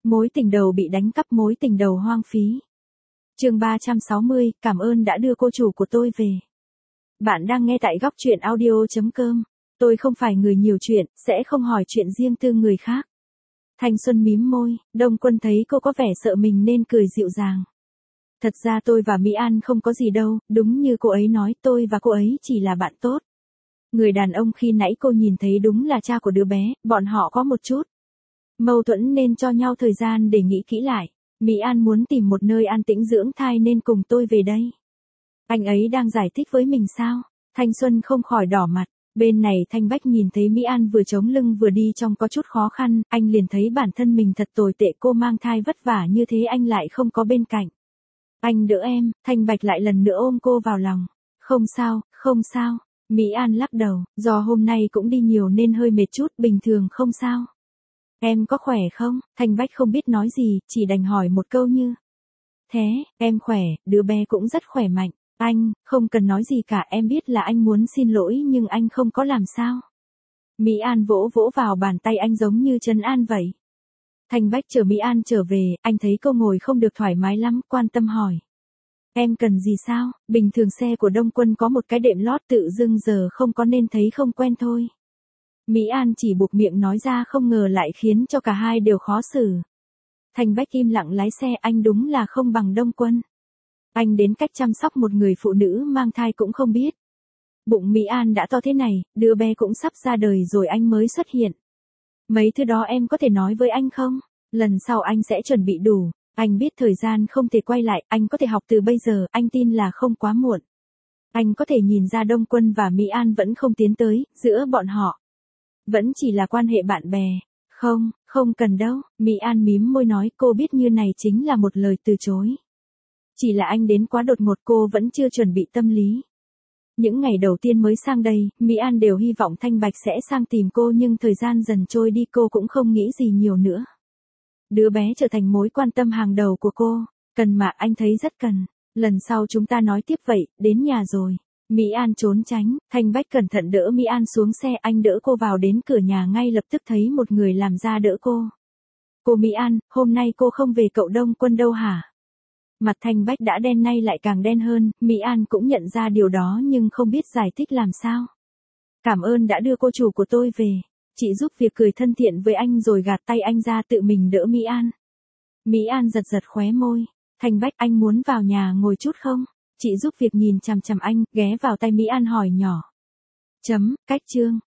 Mối tình đầu bị đánh cắp, mối tình đầu hoang phí. Chương 360, cảm ơn đã đưa cô chủ của tôi về. Bạn đang nghe tại góc truyện audio.com. Tôi không phải người nhiều chuyện, sẽ không hỏi chuyện riêng tư người khác. Thanh Xuân mím môi, Đông Quân thấy cô có vẻ sợ mình nên cười dịu dàng. Thật ra tôi và Mỹ An không có gì đâu, đúng như cô ấy nói, tôi và cô ấy chỉ là bạn tốt. Người đàn ông khi nãy cô nhìn thấy đúng là cha của đứa bé, bọn họ có một chút mâu thuẫn nên cho nhau thời gian để nghĩ kỹ lại. Mỹ An muốn tìm một nơi an tĩnh dưỡng thai nên cùng tôi về đây. Anh ấy đang giải thích với mình sao? Thanh Xuân không khỏi đỏ mặt. Bên này Thanh Bách nhìn thấy Mỹ An vừa chống lưng vừa đi trông có chút khó khăn, anh liền thấy bản thân mình thật tồi tệ, cô mang thai vất vả như thế anh lại không có bên cạnh. Anh đỡ em, Thanh Bạch lại lần nữa ôm cô vào lòng. Không sao, không sao. Mỹ An lắc đầu, do hôm nay cũng đi nhiều nên hơi mệt chút, bình thường không sao. Em có khỏe không? Thanh Bách không biết nói gì, chỉ đành hỏi một câu như thế, em khỏe, đứa bé cũng rất khỏe mạnh. Anh, không cần nói gì cả, em biết là anh muốn xin lỗi nhưng anh không có làm sao. Mỹ An vỗ vỗ vào bàn tay anh giống như trấn an vậy. Thanh Bách chờ Mỹ An trở về, anh thấy cô ngồi không được thoải mái lắm, quan tâm hỏi. Em cần gì sao? Bình thường xe của Đông Quân có một cái đệm lót, tự dưng giờ không có nên thấy không quen thôi. Mỹ An chỉ buộc miệng nói ra, không ngờ lại khiến cho cả hai đều khó xử. Thanh Bách im lặng lái xe, anh đúng là không bằng Đông Quân. Anh đến cách chăm sóc một người phụ nữ mang thai cũng không biết. Bụng Mỹ An đã to thế này, đứa bé cũng sắp ra đời rồi anh mới xuất hiện. Mấy thứ đó em có thể nói với anh không? Lần sau anh sẽ chuẩn bị đủ. Anh biết thời gian không thể quay lại, anh có thể học từ bây giờ, anh tin là không quá muộn. Anh có thể nhìn ra Đông Quân và Mỹ An vẫn không tiến tới, giữa bọn họ vẫn chỉ là quan hệ bạn bè. Không, không cần đâu, Mỹ An mím môi nói, cô biết như này chính là một lời từ chối. Chỉ là anh đến quá đột ngột, cô vẫn chưa chuẩn bị tâm lý. Những ngày đầu tiên mới sang đây, Mỹ An đều hy vọng Thanh Bạch sẽ sang tìm cô nhưng thời gian dần trôi đi cô cũng không nghĩ gì nhiều nữa. Đứa bé trở thành mối quan tâm hàng đầu của cô, cần mà anh thấy rất cần. Lần sau chúng ta nói tiếp vậy, đến nhà rồi. Mỹ An trốn tránh, Thanh Bách cẩn thận đỡ Mỹ An xuống xe, anh đỡ cô vào đến cửa nhà ngay lập tức thấy một người làm ra đỡ cô. Cô Mỹ An, hôm nay cô không về cậu Đông Quân đâu hả? Mặt Thanh Bách đã đen nay lại càng đen hơn, Mỹ An cũng nhận ra điều đó nhưng không biết giải thích làm sao. Cảm ơn đã đưa cô chủ của tôi về. Chị giúp việc cười thân thiện với anh rồi gạt tay anh ra tự mình đỡ Mỹ An. Mỹ An giật giật khóe môi. Thanh Bách, anh muốn vào nhà ngồi chút không? Chị giúp việc nhìn chằm chằm anh, ghé vào tay Mỹ An hỏi nhỏ. Cách chương.